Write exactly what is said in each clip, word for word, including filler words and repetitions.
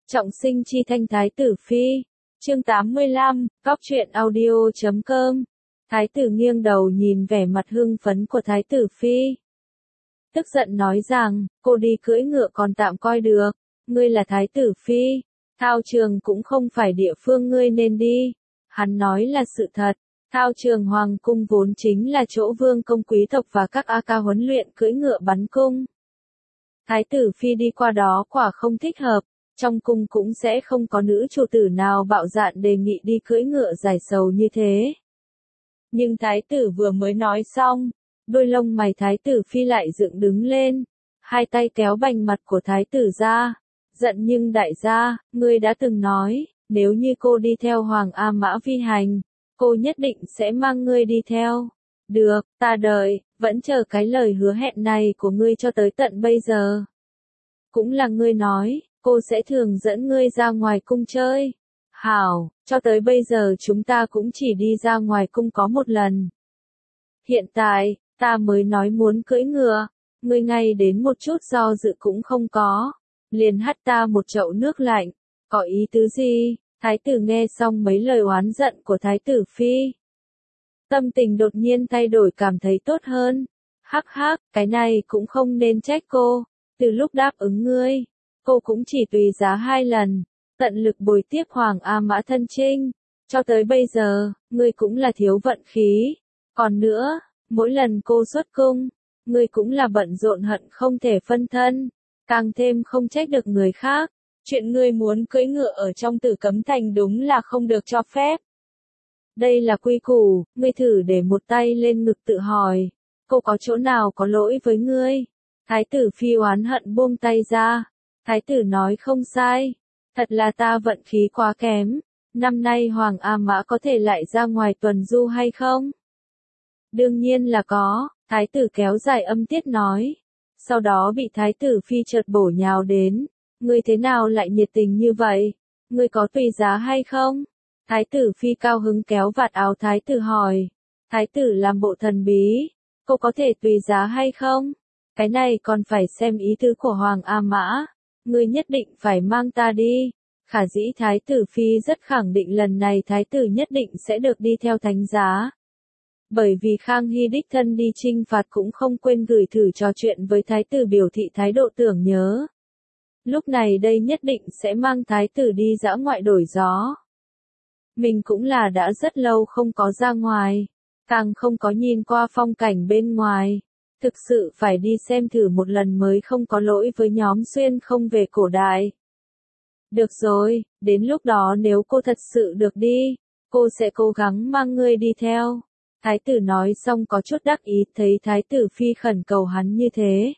Trọng sinh chi thanh Thái tử phi. Chương tám mươi lăm, Góc truyện audio chấm com. Thái tử nghiêng đầu nhìn vẻ mặt hưng phấn của Thái tử phi. Tức giận nói rằng, cô đi cưỡi ngựa còn tạm coi được, ngươi là Thái tử phi, thao trường cũng không phải địa phương ngươi nên đi. Hắn nói là sự thật, thao trường hoàng cung vốn chính là chỗ vương công quý tộc và các a ca huấn luyện cưỡi ngựa bắn cung. Thái tử phi đi qua đó quả không thích hợp, trong cung cũng sẽ không có nữ chủ tử nào bạo dạn đề nghị đi cưỡi ngựa giải sầu như thế. Nhưng thái tử vừa mới nói xong, đôi lông mày thái tử phi lại dựng đứng lên, hai tay kéo bành mặt của thái tử ra, giận nhưng đại gia, ngươi đã từng nói, nếu như cô đi theo Hoàng A Mã vi hành, cô nhất định sẽ mang ngươi đi theo. Được, ta đợi, vẫn chờ cái lời hứa hẹn này của ngươi cho tới tận bây giờ. Cũng là ngươi nói, cô sẽ thường dẫn ngươi ra ngoài cung chơi. Hảo, cho tới bây giờ chúng ta cũng chỉ đi ra ngoài cung có một lần. Hiện tại, ta mới nói muốn cưỡi ngựa, ngươi ngay đến một chút do dự cũng không có, liền hắt ta một chậu nước lạnh, có ý tứ gì? Thái tử nghe xong mấy lời oán giận của thái tử phi, tâm tình đột nhiên thay đổi, cảm thấy tốt hơn. Hắc hắc, cái này cũng không nên trách cô, từ lúc đáp ứng ngươi, cô cũng chỉ tùy giá hai lần, tận lực bồi tiếp Hoàng A Mã thân chinh, cho tới bây giờ, ngươi cũng là thiếu vận khí. Còn nữa, mỗi lần cô xuất cung, ngươi cũng là bận rộn hận không thể phân thân, càng thêm không trách được người khác. Chuyện ngươi muốn cưỡi ngựa ở trong Tử Cấm Thành đúng là không được cho phép. Đây là quy củ, ngươi thử để một tay lên ngực tự hỏi, cô có chỗ nào có lỗi với ngươi? Thái tử phi oán hận buông tay ra. Thái tử nói không sai, thật là ta vận khí quá kém, năm nay Hoàng A Mã có thể lại ra ngoài tuần du hay không? Đương nhiên là có, thái tử kéo dài âm tiết nói, sau đó bị thái tử phi chợt bổ nhào đến, ngươi thế nào lại nhiệt tình như vậy, ngươi có tùy giá hay không? Thái tử phi cao hứng kéo vạt áo thái tử hỏi, thái tử làm bộ thần bí, cô có thể tùy giá hay không? Cái này còn phải xem ý tứ của Hoàng A Mã. Ngươi nhất định phải mang ta đi. Khả dĩ thái tử phi rất khẳng định lần này thái tử nhất định sẽ được đi theo thánh giá. Bởi vì Khang Hy đích thân đi chinh phạt cũng không quên gửi thử trò chuyện với thái tử biểu thị thái độ tưởng nhớ. Lúc này đây nhất định sẽ mang thái tử đi dã ngoại đổi gió. Mình cũng là đã rất lâu không có ra ngoài, càng không có nhìn qua phong cảnh bên ngoài. Thực sự phải đi xem thử một lần mới không có lỗi với nhóm xuyên không về cổ đại. Được rồi, đến lúc đó nếu cô thật sự được đi, cô sẽ cố gắng mang ngươi đi theo. Thái tử nói xong có chút đắc ý, thấy thái tử phi khẩn cầu hắn như thế.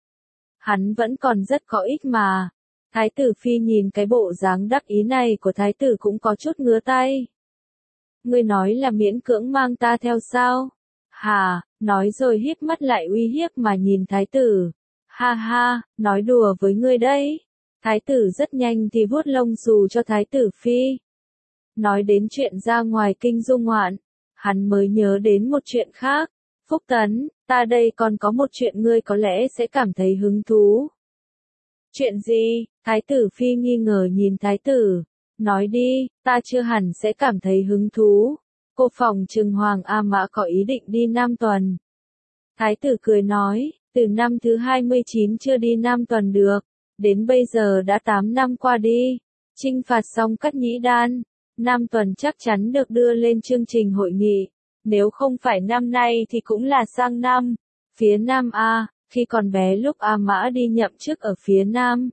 Hắn vẫn còn rất có ích mà. Thái tử phi nhìn cái bộ dáng đắc ý này của thái tử cũng có chút ngứa tay. Ngươi nói là miễn cưỡng mang ta theo sao? Hà, nói rồi híp mắt lại uy hiếp mà nhìn thái tử. Ha ha, nói đùa với ngươi đấy. Thái tử rất nhanh thì vuốt lông xù cho thái tử phi. Nói đến chuyện ra ngoài kinh du ngoạn, hắn mới nhớ đến một chuyện khác. Phúc Tấn, ta đây còn có một chuyện ngươi có lẽ sẽ cảm thấy hứng thú. Chuyện gì? Thái tử phi nghi ngờ nhìn thái tử. Nói đi, ta chưa hẳn sẽ cảm thấy hứng thú. Cô phòng trừng Hoàng A Mã có ý định đi Nam Tuần. Thái tử cười nói, từ năm thứ hai mươi chín chưa đi Nam Tuần được, đến bây giờ đã tám năm qua đi, chinh phạt xong Cắt Nhĩ Đan, Nam Tuần chắc chắn được đưa lên chương trình hội nghị, nếu không phải năm nay thì cũng là sang năm. Phía Nam A, khi còn bé lúc A Mã đi nhậm chức ở phía Nam,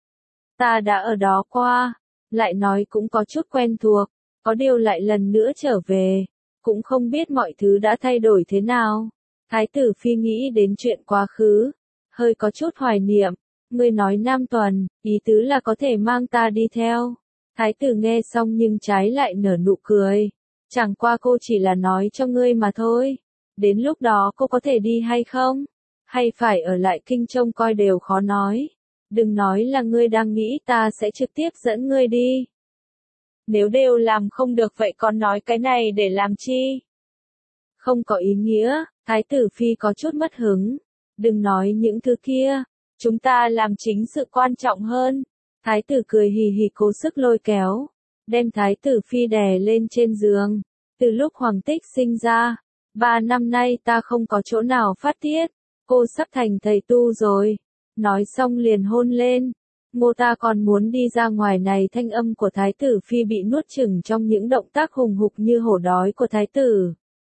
ta đã ở đó qua, lại nói cũng có chút quen thuộc. Có điều lại lần nữa trở về, cũng không biết mọi thứ đã thay đổi thế nào. Thái tử phi nghĩ đến chuyện quá khứ, hơi có chút hoài niệm. Ngươi nói Nam Tuần, ý tứ là có thể mang ta đi theo. Thái tử nghe xong nhưng trái lại nở nụ cười. Chẳng qua cô chỉ là nói cho ngươi mà thôi. Đến lúc đó cô có thể đi hay không? Hay phải ở lại kinh trông coi đều khó nói. Đừng nói là ngươi đang nghĩ ta sẽ trực tiếp dẫn ngươi đi. Nếu đều làm không được vậy còn nói cái này để làm chi? Không có ý nghĩa, thái tử phi có chút mất hứng. Đừng nói những thứ kia, chúng ta làm chính sự quan trọng hơn. Thái tử cười hì hì cố sức lôi kéo, đem thái tử phi đè lên trên giường. Từ lúc Hoàng Tích sinh ra, ba năm nay ta không có chỗ nào phát tiết, cô sắp thành thầy tu rồi. Nói xong liền hôn lên. Ngô ta còn muốn đi ra ngoài này. Thanh âm của thái tử phi bị nuốt chửng trong những động tác hùng hục như hổ đói của thái tử.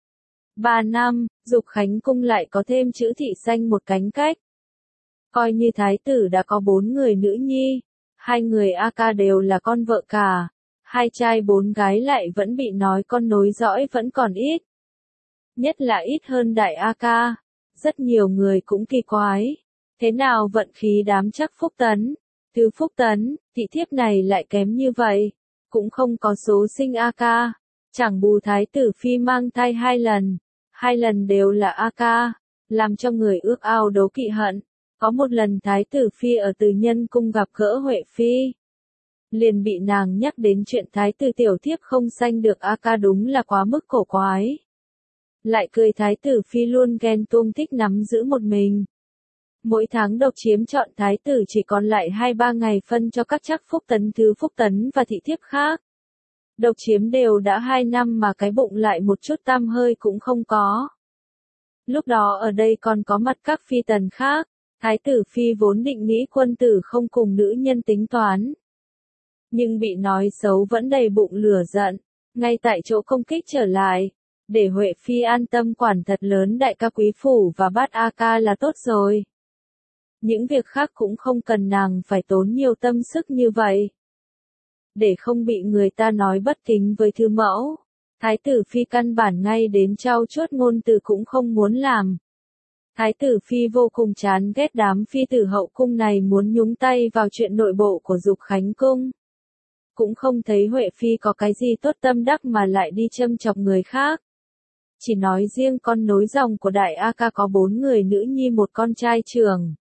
Ba năm, Dục Khánh cung lại có thêm chữ thị xanh một cánh cách. Coi như thái tử đã có bốn người nữ nhi, hai người A ca đều là con vợ cả, hai trai bốn gái lại vẫn bị nói con nối dõi vẫn còn ít. Nhất là ít hơn đại A ca, rất nhiều người cũng kỳ quái. Thế nào vận khí đám chắc Phúc Tấn, Thứ Phúc Tấn, thị thiếp này lại kém như vậy, cũng không có số sinh A ca, chẳng bù thái tử phi mang thai hai lần, hai lần đều là A ca, làm cho người ước ao đố kỵ hận. Có một lần thái tử phi ở Từ Nhân cung gặp gỡ Huệ phi, liền bị nàng nhắc đến chuyện thái tử tiểu thiếp không sanh được A ca, đúng là quá mức cổ quái. Lại cười thái tử phi luôn ghen tuông thích nắm giữ một mình. Mỗi tháng độc chiếm chọn thái tử chỉ còn lại hai ba ngày phân cho các chắc Phúc Tấn, Thứ Phúc Tấn và thị thiếp khác. Độc chiếm đều đã hai năm mà cái bụng lại một chút tăm hơi cũng không có. Lúc đó ở đây còn có mặt các phi tần khác, thái tử phi vốn định nghĩ quân tử không cùng nữ nhân tính toán. Nhưng bị nói xấu vẫn đầy bụng lửa giận, ngay tại chỗ công kích trở lại. Để Huệ phi an tâm quản thật lớn đại ca quý phủ và bát A ca là tốt rồi. Những việc khác cũng không cần nàng phải tốn nhiều tâm sức như vậy. Để không bị người ta nói bất kính với thư mẫu, thái tử phi căn bản ngay đến trau chuốt ngôn từ cũng không muốn làm. Thái tử phi vô cùng chán ghét đám phi tử hậu cung này muốn nhúng tay vào chuyện nội bộ của Dục Khánh cung. Cũng không thấy Huệ phi có cái gì tốt tâm đắc mà lại đi châm chọc người khác. Chỉ nói riêng con nối dòng của đại A ca có bốn người nữ nhi một con trai trưởng.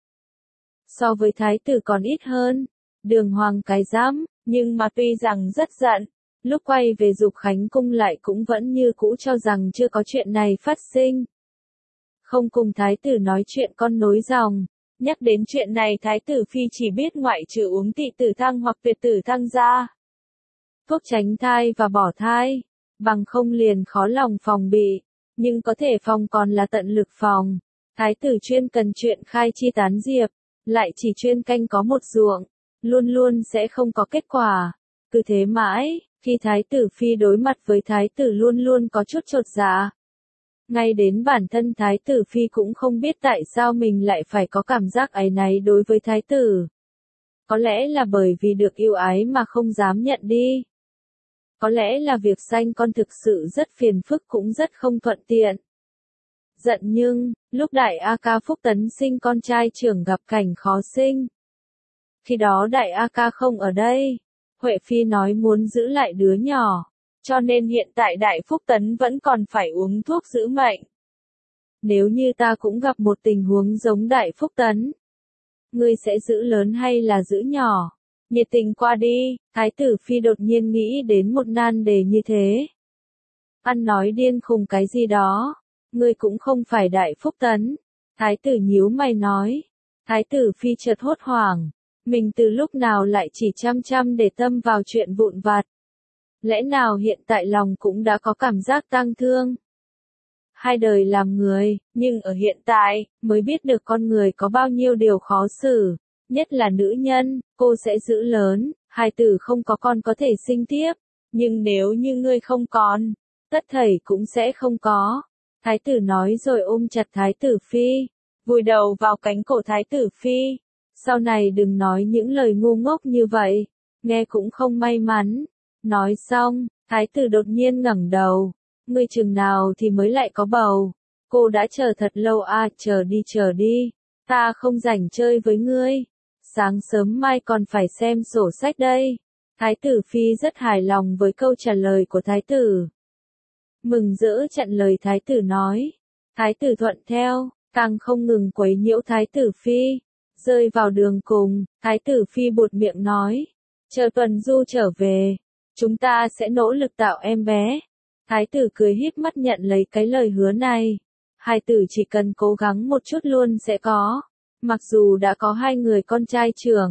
So với thái tử còn ít hơn, Đường Hoàng cái dám, nhưng mà tuy rằng rất giận, lúc quay về Dục Khánh cung lại cũng vẫn như cũ cho rằng chưa có chuyện này phát sinh. Không cùng thái tử nói chuyện con nối dòng, nhắc đến chuyện này thái tử phi chỉ biết ngoại trừ uống tị tử thăng hoặc tuyệt tử thăng ra. Thuốc tránh thai và bỏ thai, bằng không liền khó lòng phòng bị, nhưng có thể phòng còn là tận lực phòng. Thái tử chuyên cần chuyện khai chi tán diệp, lại chỉ chuyên canh có một ruộng, luôn luôn sẽ không có kết quả. Cứ thế mãi, khi thái tử phi đối mặt với thái tử luôn luôn có chút chột dạ. Ngay đến bản thân thái tử phi cũng không biết tại sao mình lại phải có cảm giác áy náy đối với thái tử. Có lẽ là bởi vì được yêu ái mà không dám nhận đi. Có lẽ là việc sanh con thực sự rất phiền phức cũng rất không thuận tiện. Giận nhưng, lúc đại A ca Phúc Tấn sinh con trai trưởng gặp cảnh khó sinh. Khi đó đại A ca không ở đây, Huệ phi nói muốn giữ lại đứa nhỏ, cho nên hiện tại đại Phúc Tấn vẫn còn phải uống thuốc giữ mệnh. Nếu như ta cũng gặp một tình huống giống đại Phúc Tấn, ngươi sẽ giữ lớn hay là giữ nhỏ? Nhiệt tình qua đi, thái tử phi đột nhiên nghĩ đến một nan đề như thế. Ăn nói điên khùng cái gì đó, ngươi cũng không phải đại Phúc Tấn. Thái tử nhíu mày nói. Thái tử phi chợt hốt hoảng, mình từ lúc nào lại chỉ chăm chăm để tâm vào chuyện vụn vặt. Lẽ nào hiện tại lòng cũng đã có cảm giác tang thương? Hai đời làm người, nhưng ở hiện tại, mới biết được con người có bao nhiêu điều khó xử. Nhất là nữ nhân, cô sẽ giữ lớn, hài tử không có con có thể sinh tiếp. Nhưng nếu như ngươi không còn, tất thảy cũng sẽ không có. Thái tử nói rồi ôm chặt thái tử phi, vùi đầu vào cánh cổ thái tử phi. Sau này đừng nói những lời ngu ngốc như vậy, nghe cũng không may mắn. Nói xong, thái tử đột nhiên ngẩng đầu. Ngươi chừng nào thì mới lại có bầu? Cô đã chờ thật lâu à, chờ đi chờ đi. Ta không rảnh chơi với ngươi. Sáng sớm mai còn phải xem sổ sách đây. Thái tử phi rất hài lòng với câu trả lời của thái tử. Mừng rỡ chặn lời thái tử nói. Thái tử thuận theo, càng không ngừng quấy nhiễu thái tử phi. Rơi vào đường cùng, thái tử phi buột miệng nói. Chờ tuần du trở về, chúng ta sẽ nỗ lực tạo em bé. Thái tử cười híp mắt nhận lấy cái lời hứa này. Hai tử chỉ cần cố gắng một chút luôn sẽ có. Mặc dù đã có hai người con trai trưởng,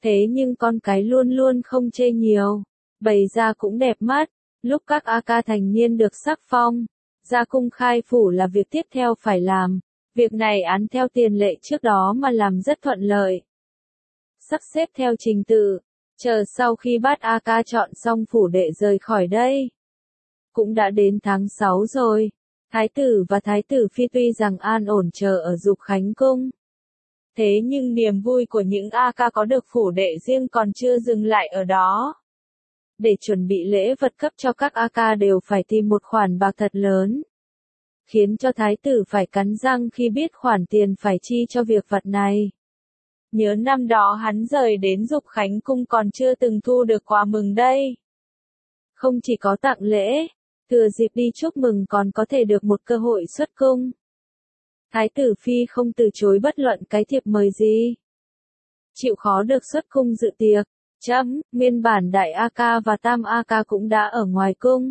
Thế nhưng con cái luôn luôn không chê nhiều, bày ra cũng đẹp mắt, lúc các A ca thành niên được sắc phong, ra cung khai phủ là việc tiếp theo phải làm, việc này án theo tiền lệ trước đó mà làm rất thuận lợi. Sắp xếp theo trình tự, chờ sau khi bát A ca chọn xong phủ đệ rời khỏi đây. Cũng đã đến tháng sáu rồi, thái tử và thái tử phi tuy rằng an ổn chờ ở Dục Khánh cung. Thế nhưng niềm vui của những A ca có được phủ đệ riêng còn chưa dừng lại ở đó. Để chuẩn bị lễ vật cấp cho các A ca đều phải tìm một khoản bạc thật lớn. Khiến cho thái tử phải cắn răng khi biết khoản tiền phải chi cho việc vật này. Nhớ năm đó hắn rời đến Dục Khánh cung còn chưa từng thu được quà mừng đây. Không chỉ có tặng lễ, thừa dịp đi chúc mừng còn có thể được một cơ hội xuất cung. Thái tử phi không từ chối bất luận cái thiệp mời gì. Chịu khó được xuất cung dự tiệc, chấm, nguyên bản đại A ca và tam A ca cũng đã ở ngoài cung.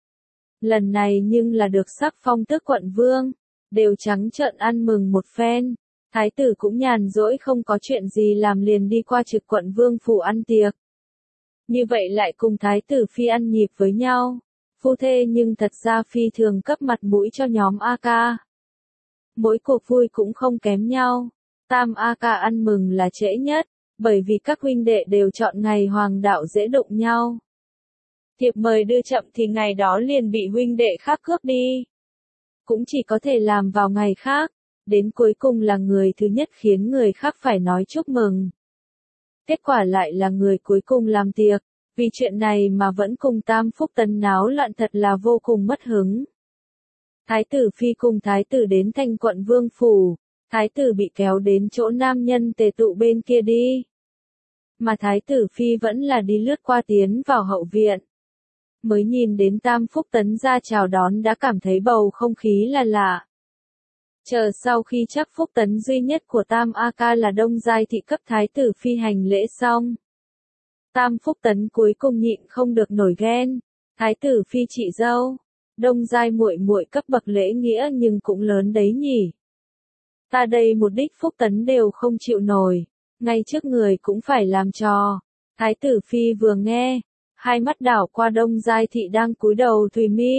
Lần này nhưng là được sắc phong tước quận vương, đều trắng trợn ăn mừng một phen. Thái tử cũng nhàn rỗi không có chuyện gì làm liền đi qua trực quận vương phủ ăn tiệc. Như vậy lại cùng thái tử phi ăn nhịp với nhau. Phu thê nhưng thật ra phi thường cấp mặt mũi cho nhóm A ca. Mỗi cuộc vui cũng không kém nhau. Tam A ca ăn mừng là trễ nhất, bởi vì các huynh đệ đều chọn ngày hoàng đạo dễ đụng nhau. Thiệp mời đưa chậm thì ngày đó liền bị huynh đệ khác cướp đi. Cũng chỉ có thể làm vào ngày khác, đến cuối cùng là người thứ nhất khiến người khác phải nói chúc mừng. Kết quả lại là người cuối cùng làm tiệc, vì chuyện này mà vẫn cùng Tam Phúc Tấn náo loạn thật là vô cùng mất hứng. Thái tử phi cùng thái tử đến thành quận vương phủ, thái tử bị kéo đến chỗ nam nhân tề tụ bên kia đi. Mà thái tử phi vẫn là đi lướt qua tiến vào hậu viện. Mới nhìn đến Tam Phúc Tấn ra chào đón đã cảm thấy bầu không khí là lạ. Chờ sau khi chắc Phúc Tấn duy nhất của Tam A ca là Đông Giai thị cấp thái tử phi hành lễ xong. Tam Phúc Tấn cuối cùng nhịn không được nổi ghen, thái tử phi chị dâu, Đông Giai muội muội cấp bậc lễ nghĩa nhưng cũng lớn đấy nhỉ. Ta đây một đích Phúc Tấn đều không chịu nổi, ngay trước người cũng phải làm trò. Thái tử phi vừa nghe, hai mắt đảo qua Đông Giai thị đang cúi đầu thùy mi.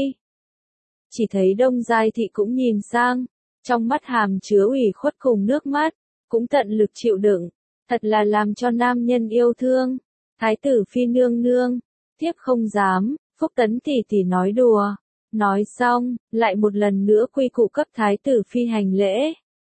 Chỉ thấy Đông Giai thị cũng nhìn sang, trong mắt hàm chứa ủy khuất cùng nước mắt, cũng tận lực chịu đựng, thật là làm cho nam nhân yêu thương. Thái tử phi nương nương, thiếp không dám, Phúc Tấn tỷ tỷ nói đùa. Nói xong, lại một lần nữa quy củ cấp thái tử phi hành lễ.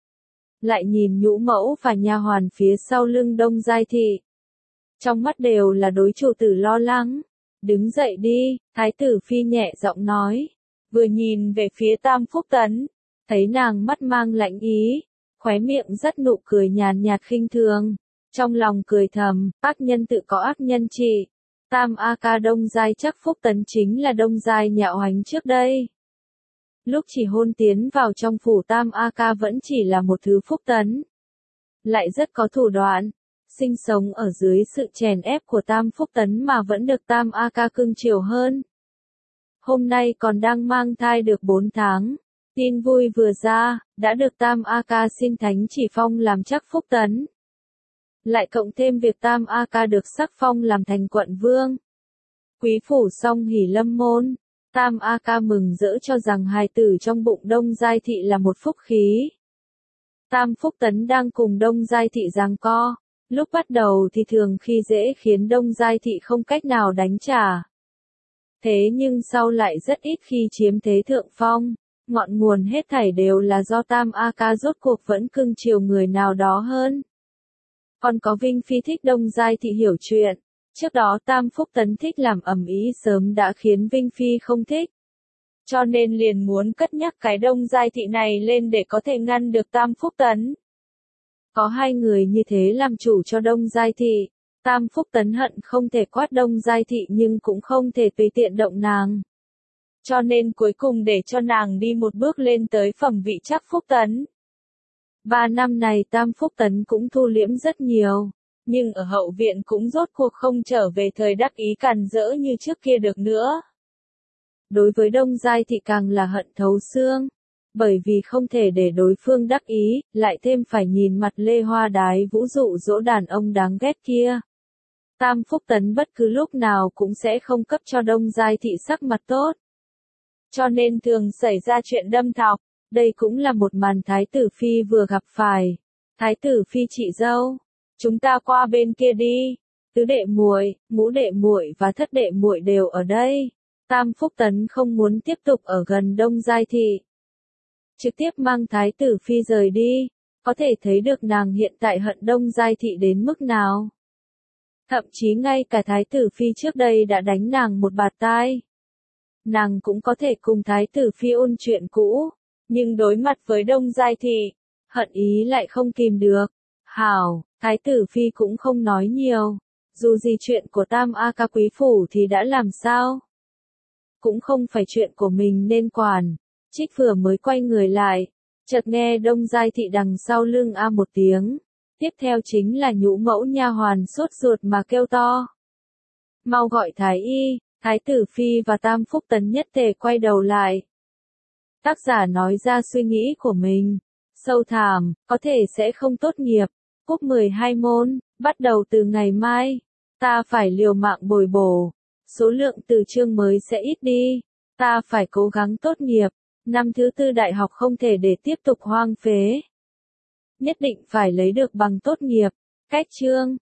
Lại nhìn nhũ mẫu và nha hoàn phía sau lưng Đông Giai thị. Trong mắt đều là đối chủ tử lo lắng. Đứng dậy đi, thái tử phi nhẹ giọng nói. Vừa nhìn về phía Tam Phúc Tấn, thấy nàng mắt mang lạnh ý, khóe miệng rất nụ cười nhàn nhạt khinh thường. Trong lòng cười thầm, ác nhân tự có ác nhân trị. Tam A ca Đông Giai chắc Phúc Tấn chính là Đông Giai nhạo hành trước đây. Lúc chỉ hôn tiến vào trong phủ Tam A ca vẫn chỉ là một thứ Phúc Tấn. Lại rất có thủ đoạn, sinh sống ở dưới sự chèn ép của Tam Phúc Tấn mà vẫn được Tam A ca cưng chiều hơn. Hôm nay còn đang mang thai được bốn tháng. Tin vui vừa ra, đã được Tam A ca xin thánh chỉ phong làm chắc Phúc Tấn. Lại cộng thêm việc Tam A ca được sắc phong làm thành quận vương. Quý phủ song hỉ lâm môn, Tam A ca mừng rỡ cho rằng hài tử trong bụng Đông Giai thị là một phúc khí. Tam Phúc Tấn đang cùng Đông Giai thị giằng co, lúc bắt đầu thì thường khi dễ khiến Đông Giai thị không cách nào đánh trả. Thế nhưng sau lại rất ít khi chiếm thế thượng phong, ngọn nguồn hết thảy đều là do Tam A ca rốt cuộc vẫn cưng chiều người nào đó hơn. Còn có Vinh Phi thích Đông Giai thị hiểu chuyện, trước đó Tam Phúc Tấn thích làm ầm ĩ sớm đã khiến Vinh Phi không thích. Cho nên liền muốn cất nhắc cái Đông Giai thị này lên để có thể ngăn được Tam Phúc Tấn. Có hai người như thế làm chủ cho Đông Giai thị, Tam Phúc Tấn hận không thể quát Đông Giai thị nhưng cũng không thể tùy tiện động nàng. Cho nên cuối cùng để cho nàng đi một bước lên tới phẩm vị chắc Phúc Tấn. Ba năm này Tam Phúc Tấn cũng thu liễm rất nhiều, nhưng ở hậu viện cũng rốt cuộc không trở về thời đắc ý càn rỡ như trước kia được nữa. Đối với Đông Giai thị càng là hận thấu xương, bởi vì không thể để đối phương đắc ý, lại thêm phải nhìn mặt Lê Hoa Đái vũ dụ dỗ đàn ông đáng ghét kia. Tam Phúc Tấn bất cứ lúc nào cũng sẽ không cấp cho Đông Giai Thị sắc mặt tốt. Cho nên thường xảy ra chuyện đâm thọc, đây cũng là một màn Thái tử Phi vừa gặp phải. Thái tử Phi chị dâu, chúng ta qua bên kia đi. Tứ đệ muội, ngũ đệ muội và thất đệ muội đều ở đây. Tam Phúc Tấn không muốn tiếp tục ở gần Đông Giai Thị. Trực tiếp mang Thái tử Phi rời đi, có thể thấy được nàng hiện tại hận Đông Giai Thị đến mức nào. Thậm chí ngay cả Thái tử Phi trước đây đã đánh nàng một bạt tai. Nàng cũng có thể cùng Thái tử Phi ôn chuyện cũ, nhưng đối mặt với Đông Giai Thị, hận ý lại không kìm được. Hảo, Thái tử Phi cũng không nói nhiều, dù gì chuyện của Tam A Ca Quý Phủ thì đã làm sao. Cũng không phải chuyện của mình nên quản. Trích vừa mới quay người lại, chợt nghe Đông Giai Thị đằng sau lưng a một tiếng. Tiếp theo chính là nhũ mẫu nha hoàn sốt ruột mà kêu to. Mau gọi Thái Y. Thái tử Phi và Tam Phúc Tấn nhất tề quay đầu lại. Tác giả nói ra suy nghĩ của mình. Sâu thẳm, có thể sẽ không tốt nghiệp. Cúp mười hai môn, bắt đầu từ ngày mai. Ta phải liều mạng bồi bổ. Số lượng từ chương mới sẽ ít đi. Ta phải cố gắng tốt nghiệp. Năm thứ tư đại học không thể để tiếp tục hoang phế. Nhất định phải lấy được bằng tốt nghiệp. Cách chương.